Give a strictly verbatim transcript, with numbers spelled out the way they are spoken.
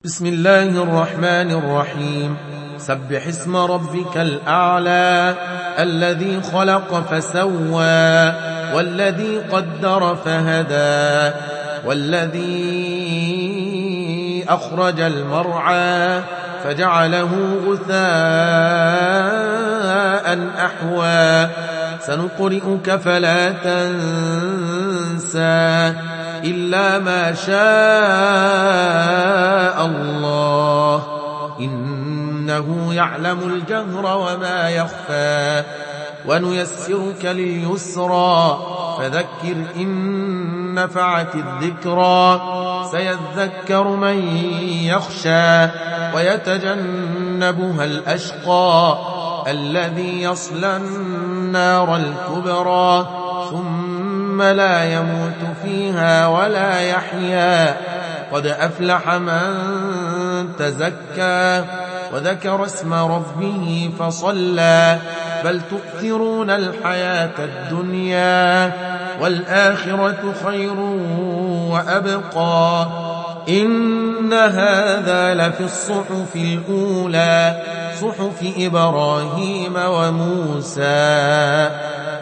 بسم الله الرحمن الرحيم. سبح اسم ربك الأعلى الذي خلق فسوى والذي قدر فهدى والذي أخرج المرعى فجعله غثاء أحوى سنقرئك فلا تنسى إلا ما شاء الله إنه يعلم الجهر وما يخفى ونيسرك لليسرى فذكر إن نفعت الذكرى سيذكر من يخشى ويتجنبها الأشقى الذي يصلى النار الكبرى ثم لا يموت فيها ولا يحيا قد أفلح من تزكى وذكر اسم ربه فصلى بل تؤثرون الحياة الدنيا والآخرة خير وأبقى إن هذا لفي الصحف الأولى صحف إبراهيم وموسى